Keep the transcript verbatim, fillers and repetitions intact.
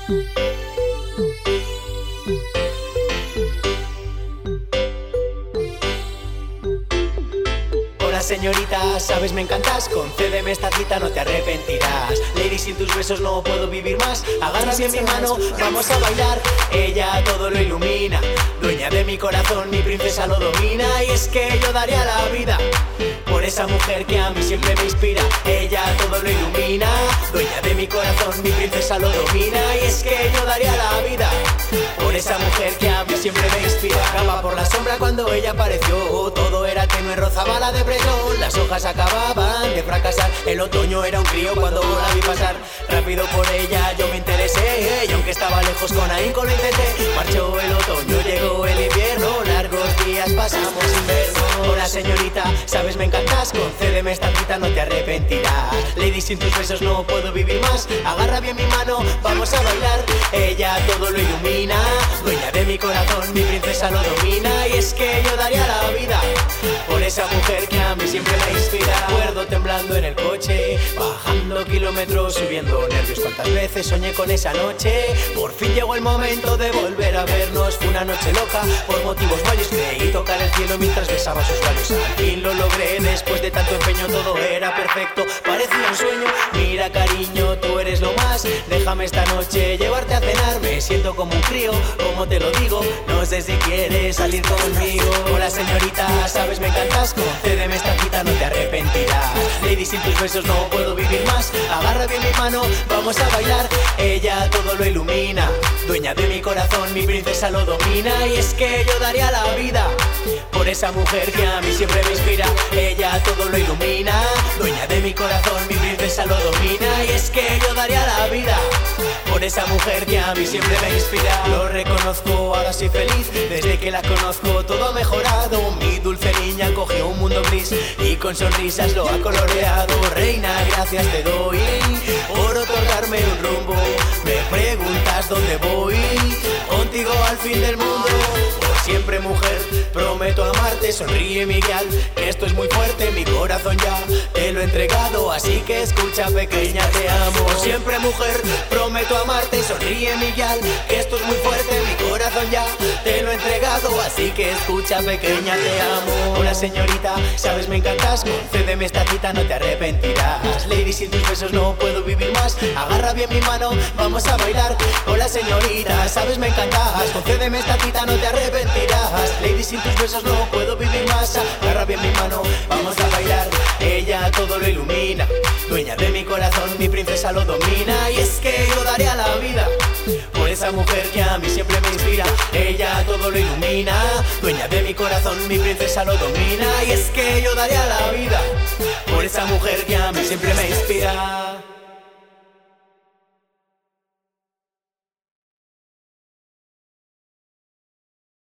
Hola señorita, sabes me encantas, concédeme esta cita, no te arrepentirás. Lady, sin tus besos no puedo vivir más. Agarra bien mi mano, vamos a bailar. Ella todo lo ilumina, dueña de mi corazón, mi princesa lo domina. Y es que yo daría la vida por esa mujer que a mí siempre me inspira. Ella todo lo ilumina, dueña de mi corazón, mi princesa lo domina. Y es que yo daría la vida por esa mujer que a mí siempre me inspira. Acaba por la sombra cuando ella apareció, todo era tenue, rozaba la depresión. Las hojas acababan de fracasar, el otoño era un crío cuando la vi pasar. Rápido por ella yo me interesé, y aunque estaba lejos con ahínco lo intenté. Marchó el otoño, llegó el invierno, largos días pasamos invierno. Hola señorita, sabes me encantas, concédeme esta cita, no te arrepentirás. Lady, sin tus besos no puedo vivir más. Agarra bien mi mano, vamos a bailar. Ella todo lo ilumina, dueña de mi corazón, mi princesa lo domina. Y es que yo daría la vida por esa mujer que a mí siempre me inspira. Recuerdo temblando en el coche, bajando kilómetros, subiendo nervios. Cuántas veces soñé con esa noche. Por fin llegó el momento de volver a vernos. Fue una noche loca, por motivos varios. Creí tocar el cielo mientras besaba sus labios. Al fin lo logré, después de tanto empeño todo era perfecto, parecía un sueño. Mira cariño, tú eres lo más, déjame esta noche llevarte a cenar. Me siento como un crío, como te lo digo, no sé si quieres salir conmigo. Hola señorita, sabes me encantas, concédeme esta cita, no te arrepentirás. Lady, sin tus besos no puedo vivir más. Agarra bien mi mano, vamos a bailar. Ella todo lo ilumina, dueña de mi corazón, mi princesa lo domina. Y es que yo daría la vida por esa mujer que a mí siempre me inspira. Ella todo lo ilumina, dueña de mi corazón, mi princesa lo domina. Y es que yo daría la vida por esa mujer que a mí siempre me inspira. Lo reconozco, ahora soy feliz, desde que la conozco todo ha mejorado. Mi dulce niña cogió un mundo gris y con sonrisas lo ha coloreado. Reina, gracias te doy por otorgarme un rumbo. Me preguntas dónde voy, contigo al fin del mundo. Por siempre mujer, prometo amarte. Sonríe Miguel, que esto es muy fuerte. Mi corazón ya te lo he entregado, así que escucha pequeña, te amo. Por siempre mujer, prometo amarte. Sonríe Miguel, que esto es muy fuerte. Mi corazón ya te lo he entregado, así que escucha pequeña, te amo. Hola señorita, sabes me encantas, concédeme esta cita, no te arrepentirás. Lady, sin tus besos no puedo vivir más. Agarra bien mi mano, vamos a bailar. Hola señorita, sabes me encantas, concédeme esta cita, no te arrepentirás. Lady, sin tus besos no puedo vivir más. Agarra bien mi mano, vamos a bailar. Ella todo lo ilumina, dueña de mi corazón, mi princesa lo domina. Y es que yo daría la vida por esa mujer que a mí siempre me inspira. Ella todo lo ilumina, dueña de mi corazón, mi princesa lo domina. Y es que yo daría la vida por esa mujer que a mí siempre me inspira.